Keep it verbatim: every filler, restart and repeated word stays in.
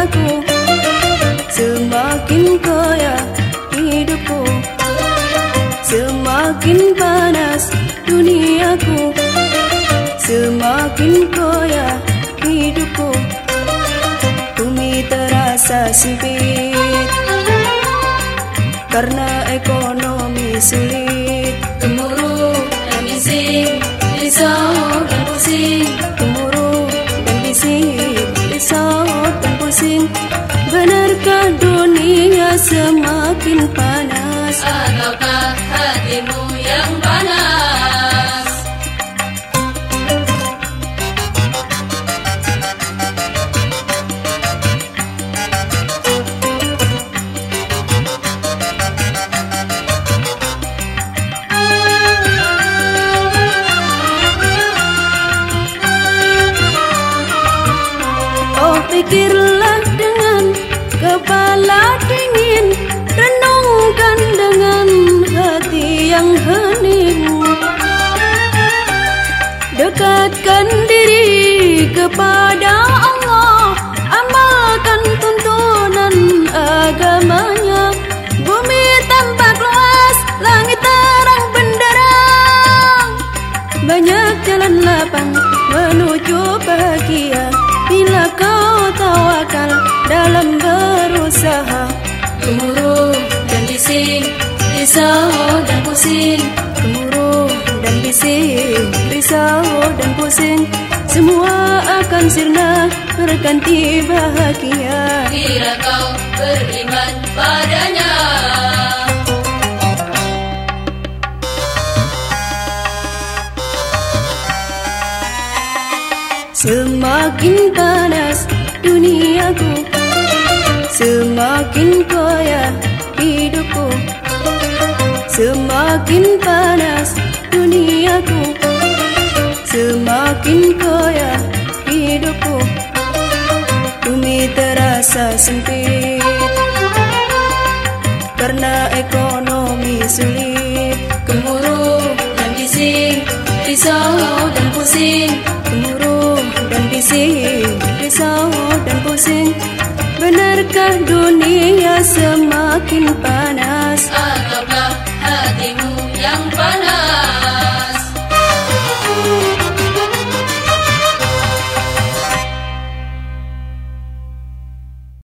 duniaku, semakin kaya hidupku. Semakin panas duniaku, semakin kaya hidupku. Bumi terasa sempit karena ekonomi sulit. Gemuruh dan bising, risau dan pusing. Gemuruh dan bising, risau dan pusing. Benarkah dunia semakin panas, ataukah hatimu yang panas? Oh, pikirlah dengan kepala dingin, renungkan dengan hati yang hening. Dekatkan diri kepada Allah, amalkan tuntunan agamanya. Bumi tampak luas, langit terang benderang. Banyak jalan lapang menuju bahagia bila kau tawakal dalam berusaha. Gemuruh dan bising, risau dan pusing. Gemuruh dan bising, risau dan pusing. Semua akan sirna berganti bahagia Bila kau beriman padanya. Semakin panas duniaku, semakin kaya hidupku. Semakin panas duniaku, semakin kaya hidupku. Bumi terasa sempit karena ekonomi sulit. Gemuruh dan bising, risau dan pusing. Gemuruh dan bising, risau dan pusing. Benarkah dunia